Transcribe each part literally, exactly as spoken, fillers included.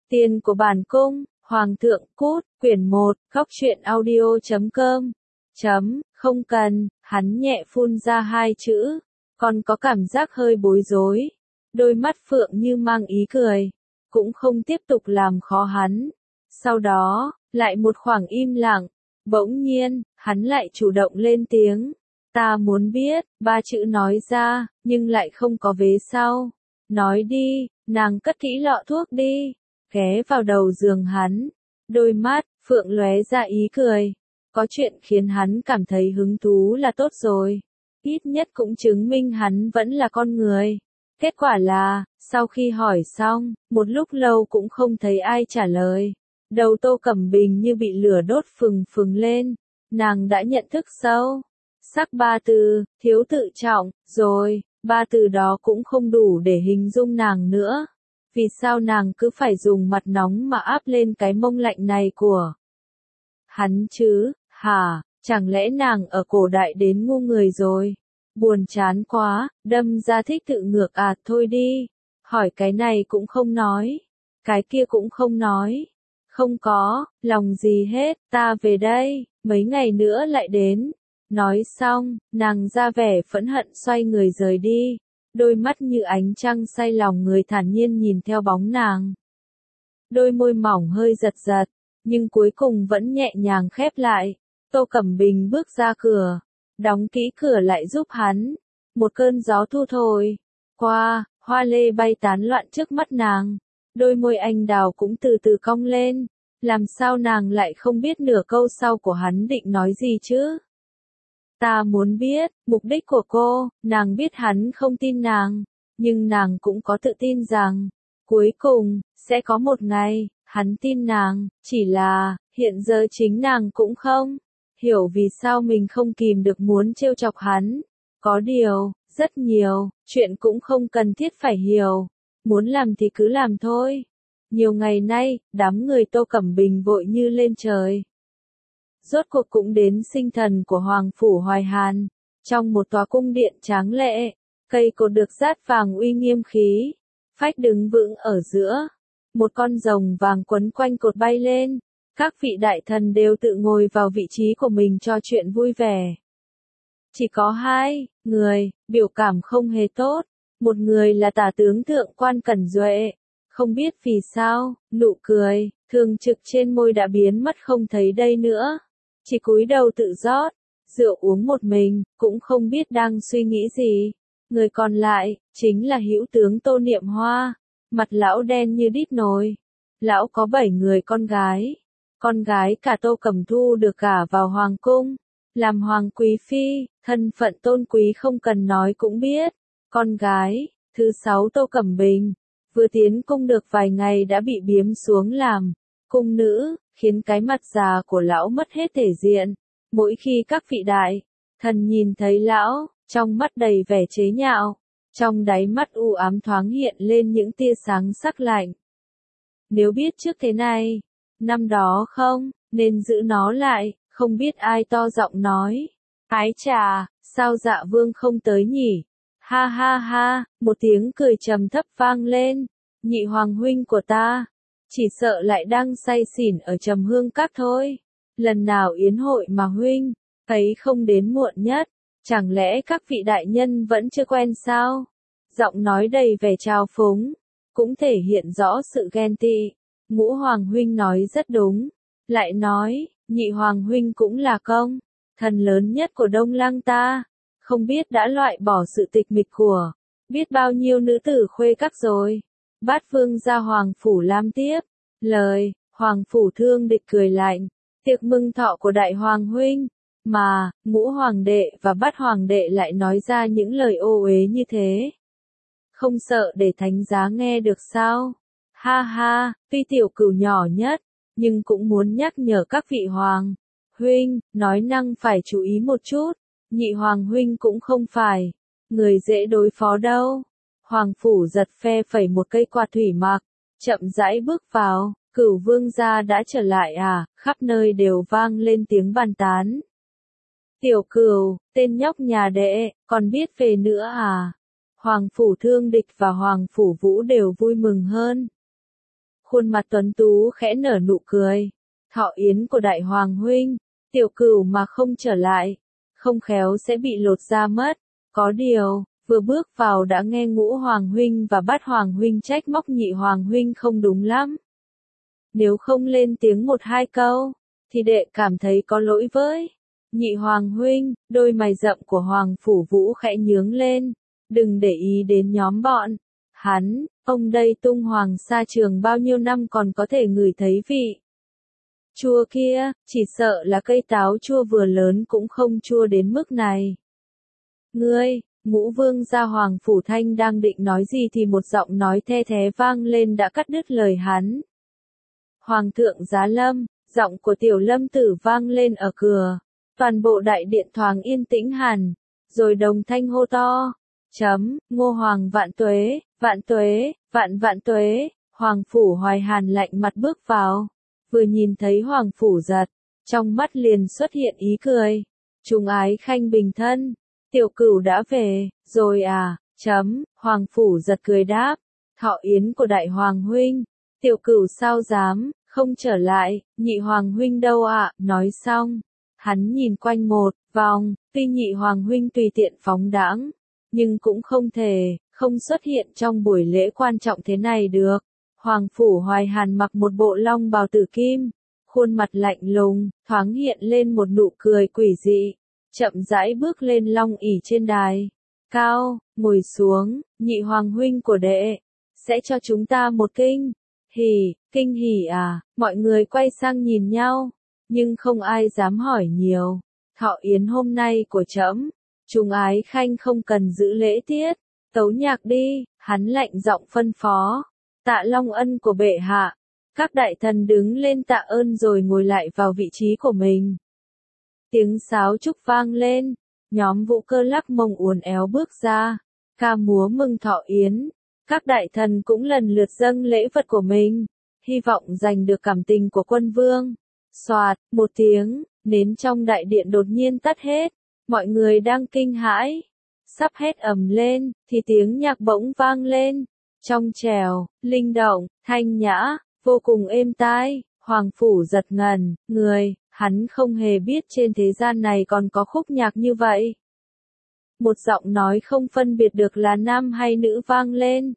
Tiền của bản cung, Hoàng thượng cút, quyển một, góc truyện audio chấm com. Chấm, không cần, hắn nhẹ phun ra hai chữ, còn có cảm giác hơi bối rối. Đôi mắt phượng như mang ý cười, cũng không tiếp tục làm khó hắn. Sau đó, lại một khoảng im lặng, bỗng nhiên, hắn lại chủ động lên tiếng. Ta muốn biết, ba chữ nói ra, nhưng lại không có vế sau. Nói đi, nàng cất kỹ lọ thuốc đi, ghé vào đầu giường hắn. Đôi mắt, phượng lóe ra ý cười. Có chuyện khiến hắn cảm thấy hứng thú là tốt rồi. Ít nhất cũng chứng minh hắn vẫn là con người. Kết quả là, sau khi hỏi xong, một lúc lâu cũng không thấy ai trả lời. Đầu Tô Cẩm Bình như bị lửa đốt phừng phừng lên. Nàng đã nhận thức sâu sắc ba từ, thiếu tự trọng, rồi, ba từ đó cũng không đủ để hình dung nàng nữa. Vì sao nàng cứ phải dùng mặt nóng mà áp lên cái mông lạnh này của hắn chứ, hả, chẳng lẽ nàng ở cổ đại đến ngu người rồi? Buồn chán quá, đâm ra thích tự ngược à, thôi đi. Hỏi cái này cũng không nói, cái kia cũng không nói. Không có, lòng gì hết, ta về đây, mấy ngày nữa lại đến. Nói xong, nàng ra vẻ phẫn hận xoay người rời đi. Đôi mắt như ánh trăng say lòng người thản nhiên nhìn theo bóng nàng. Đôi môi mỏng hơi giật giật, nhưng cuối cùng vẫn nhẹ nhàng khép lại. Tô Cẩm Bình bước ra cửa, đóng kỹ cửa lại giúp hắn. Một cơn gió thu thổi qua, hoa lê bay tán loạn trước mắt nàng. Đôi môi anh đào cũng từ từ cong lên. Làm sao nàng lại không biết nửa câu sau của hắn định nói gì chứ? Ta muốn biết, mục đích của cô, nàng biết hắn không tin nàng, nhưng nàng cũng có tự tin rằng, cuối cùng, sẽ có một ngày, hắn tin nàng, chỉ là, hiện giờ chính nàng cũng không hiểu vì sao mình không kìm được muốn trêu chọc hắn. Có điều, rất nhiều, chuyện cũng không cần thiết phải hiểu, muốn làm thì cứ làm thôi. Nhiều ngày nay, đám người Tô Cẩm Bình vội như lên trời. Rốt cuộc cũng đến sinh thần của Hoàng Phủ Hoài Hàn. Trong một tòa cung điện tráng lệ, cây cột được dát vàng uy nghiêm khí, phách đứng vững ở giữa. Một con rồng vàng quấn quanh cột bay lên. Các vị đại thần đều tự ngồi vào vị trí của mình trò chuyện vui vẻ. Chỉ có hai người, biểu cảm không hề tốt. Một người là tả tướng thượng quan Cẩn Duệ. Không biết vì sao, nụ cười, thường trực trên môi đã biến mất không thấy đây nữa. Chỉ cúi đầu tự rót, rượu uống một mình, cũng không biết đang suy nghĩ gì. Người còn lại, chính là hữu tướng Tô Niệm Hoa. Mặt lão đen như đít nồi. Lão có bảy người con gái. Con gái cả Tô Cẩm Thu được gả vào hoàng cung. Làm hoàng quý phi, thân phận tôn quý không cần nói cũng biết. Con gái, thứ sáu Tô Cẩm Bình. Vừa tiến cung được vài ngày đã bị biếm xuống làm cung nữ, khiến cái mặt già của lão mất hết thể diện. Mỗi khi các vị đại thần nhìn thấy lão, trong mắt đầy vẻ chế nhạo, trong đáy mắt u ám thoáng hiện lên những tia sáng sắc lạnh. Nếu biết trước thế này, năm đó không, nên giữ nó lại, không biết ai to giọng nói. Ái chà, sao Dạ Vương không tới nhỉ? Ha ha ha, một tiếng cười trầm thấp vang lên. Nhị hoàng huynh của ta, chỉ sợ lại đang say xỉn ở Trầm Hương Các thôi. Lần nào yến hội mà huynh ấy không đến muộn nhất, chẳng lẽ các vị đại nhân vẫn chưa quen sao? Giọng nói đầy vẻ trào phúng, cũng thể hiện rõ sự ghen tị. Ngũ hoàng huynh nói rất đúng, lại nói, nhị hoàng huynh cũng là công thần lớn nhất của Đông Lăng ta, không biết đã loại bỏ sự tịch mịch của biết bao nhiêu nữ tử khuê các rồi. Bát vương ra hoàng phủ lam tiếp lời. Hoàng phủ Thương Địch cười lạnh, tiệc mừng thọ của đại hoàng huynh, mà ngũ hoàng đệ và bát hoàng đệ lại nói ra những lời ô uế như thế, không sợ để thánh giá nghe được sao? Ha ha, tuy tiểu cửu nhỏ nhất, nhưng cũng muốn nhắc nhở các vị hoàng huynh, nói năng phải chú ý một chút. Nhị hoàng huynh cũng không phải người dễ đối phó đâu. Hoàng phủ giật phe phẩy một cây quạt thủy mặc, chậm rãi bước vào. Cửu vương gia đã trở lại à? Khắp nơi đều vang lên tiếng bàn tán. Tiểu Cửu, tên nhóc nhà đệ, còn biết về nữa à? Hoàng phủ Thương Địch và Hoàng phủ Vũ đều vui mừng hơn. khuôn mặt tuấn tú khẽ nở nụ cười. Thọ yến của đại hoàng huynh, tiểu cửu mà không trở lại, không khéo sẽ bị lột da mất. Có điều, vừa bước vào đã nghe ngũ hoàng huynh và bát hoàng huynh trách móc nhị hoàng huynh không đúng lắm. Nếu không lên tiếng một hai câu, thì đệ cảm thấy có lỗi với nhị hoàng huynh. Đôi mày rậm của Hoàng Phủ Vũ khẽ nhướng lên. Đừng để ý đến nhóm bọn hắn, ông đây tung hoàng sa trường bao nhiêu năm còn có thể ngửi thấy vị chua kia, chỉ sợ là cây táo chua vừa lớn cũng không chua đến mức này. Ngươi, Ngũ Vương gia Hoàng Phủ Thanh đang định nói gì thì một giọng nói the thé vang lên đã cắt đứt lời hắn. Hoàng thượng giá lâm, giọng của Tiểu Lâm Tử vang lên ở cửa. Toàn bộ đại điện thoáng yên tĩnh hẳn, rồi đồng thanh hô to. Chấm, Ngô Hoàng vạn tuế, vạn tuế, vạn vạn tuế. Hoàng Phủ Hoài Hàn lạnh mặt bước vào. Vừa nhìn thấy Hoàng Phủ Giật, trong mắt liền xuất hiện ý cười. Trung ái khanh bình thân, tiểu cửu đã về, rồi à, chấm, Hoàng Phủ Giật cười đáp. Thọ yến của đại hoàng huynh, tiểu cửu sao dám, không trở lại, nhị hoàng huynh đâu ạ, nói xong. Hắn nhìn quanh một vòng, tuy nhị hoàng huynh tùy tiện phóng đãng, nhưng cũng không thể, không xuất hiện trong buổi lễ quan trọng thế này được. Hoàng Phủ Hoài Hàn mặc một bộ long bào tử kim, khuôn mặt lạnh lùng, thoáng hiện lên một nụ cười quỷ dị, chậm rãi bước lên long ỷ trên đài. Cao, ngồi xuống, nhị hoàng huynh của đệ, sẽ cho chúng ta một kinh. Hỉ, kinh hỉ à, mọi người quay sang nhìn nhau, nhưng không ai dám hỏi nhiều. Thọ yến hôm nay của trẫm, Trung ái khanh không cần giữ lễ tiết, tấu nhạc đi, hắn lạnh giọng phân phó. Tạ long ân của bệ hạ. Các đại thần đứng lên tạ ơn rồi ngồi lại vào vị trí của mình. Tiếng sáo trúc vang lên, nhóm Vũ Cơ lắc mông uốn éo bước ra, ca múa mừng thọ yến. Các đại thần cũng lần lượt dâng lễ vật của mình, hy vọng giành được cảm tình của quân vương. Soạt, một tiếng, nến trong đại điện đột nhiên tắt hết, mọi người đang kinh hãi, sắp hét ầm lên, thì tiếng nhạc bỗng vang lên, trong trẻo, linh động, thanh nhã, vô cùng êm tai. Hoàng Phủ giật ngần, người, hắn không hề biết trên thế gian này còn có khúc nhạc như vậy. Một giọng nói không phân biệt được là nam hay nữ vang lên.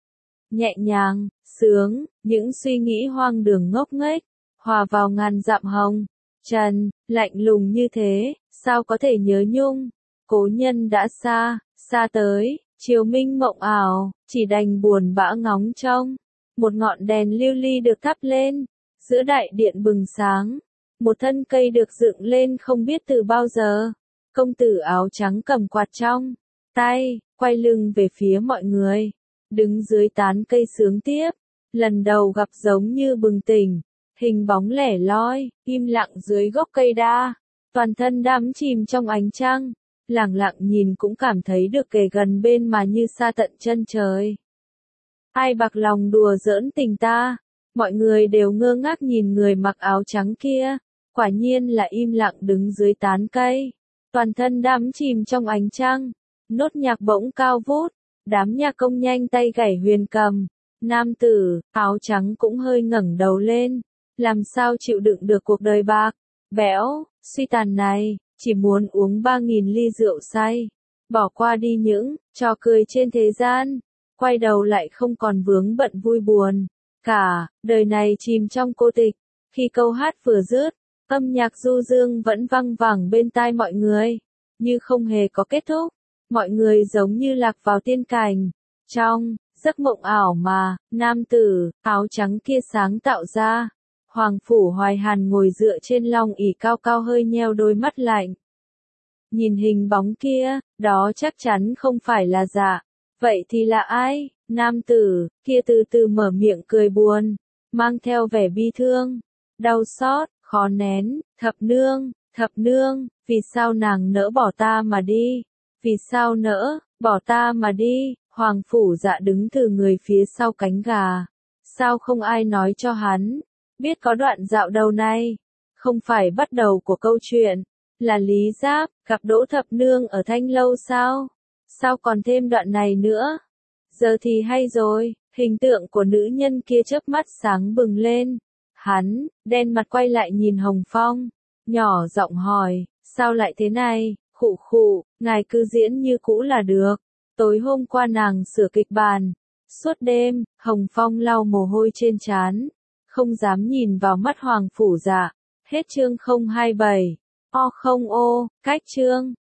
Nhẹ nhàng, sướng, những suy nghĩ hoang đường ngốc nghếch, hòa vào ngàn dặm hồng. Trần, lạnh lùng như thế, sao có thể nhớ nhung, cố nhân đã xa, xa tới, chiều minh mộng ảo, chỉ đành buồn bã ngóng trông. Một ngọn đèn lưu ly được thắp lên, giữa đại điện bừng sáng, một thân cây được dựng lên không biết từ bao giờ. Công tử áo trắng cầm quạt trong tay, quay lưng về phía mọi người, đứng dưới tán cây sướng tiếp. Lần đầu gặp giống như bừng tỉnh, hình bóng lẻ loi, im lặng dưới gốc cây đa, toàn thân đắm chìm trong ánh trăng, lẳng lặng nhìn cũng cảm thấy được kề gần bên mà như xa tận chân trời. Ai bạc lòng đùa giỡn tình ta, mọi người đều ngơ ngác nhìn người mặc áo trắng kia, quả nhiên là im lặng đứng dưới tán cây, toàn thân đắm chìm trong ánh trăng. Nốt nhạc bỗng cao vút, đám nhạc công nhanh tay gảy huyền cầm, nam tử áo trắng cũng hơi ngẩng đầu lên, làm sao chịu đựng được cuộc đời bạc bẽo suy tàn này, chỉ muốn uống ba nghìn ly rượu say, bỏ qua đi những trò cười trên thế gian, quay đầu lại không còn vướng bận vui buồn, cả đời này chìm trong cô tịch. Khi câu hát vừa dứt, âm nhạc du dương vẫn vang vẳng bên tai mọi người, như không hề có kết thúc. Mọi người giống như lạc vào tiên cảnh, trong giấc mộng ảo mà nam tử áo trắng kia sáng tạo ra. Hoàng Phủ Hoài Hàn ngồi dựa trên long ỷ cao cao hơi nheo đôi mắt lạnh. Nhìn hình bóng kia, đó chắc chắn không phải là dạ. Vậy thì là ai? Nam tử kia từ từ mở miệng cười buồn, mang theo vẻ bi thương, đau xót, khó nén. Thập nương, thập nương, vì sao nàng nỡ bỏ ta mà đi? Vì sao nỡ bỏ ta mà đi? Hoàng Phủ Dạ đứng từ người phía sau cánh gà. Sao không ai nói cho hắn biết có đoạn dạo đầu này? Không phải bắt đầu của câu chuyện là Lý Giáp gặp Đỗ Thập Nương ở Thanh Lâu sao? Sao còn thêm đoạn này nữa? Giờ thì hay rồi, Hình tượng của nữ nhân kia chớp mắt sáng bừng lên. Hắn, đen mặt quay lại nhìn Hồng Phong, nhỏ giọng hỏi, sao lại thế này, khụ khụ, ngài cứ diễn như cũ là được. Tối hôm qua nàng sửa kịch bản. Suốt đêm, Hồng Phong lau mồ hôi trên trán, không dám nhìn vào mắt Hoàng Phủ Dạ. Hết chương không hai bảy. O không ô, cách chương.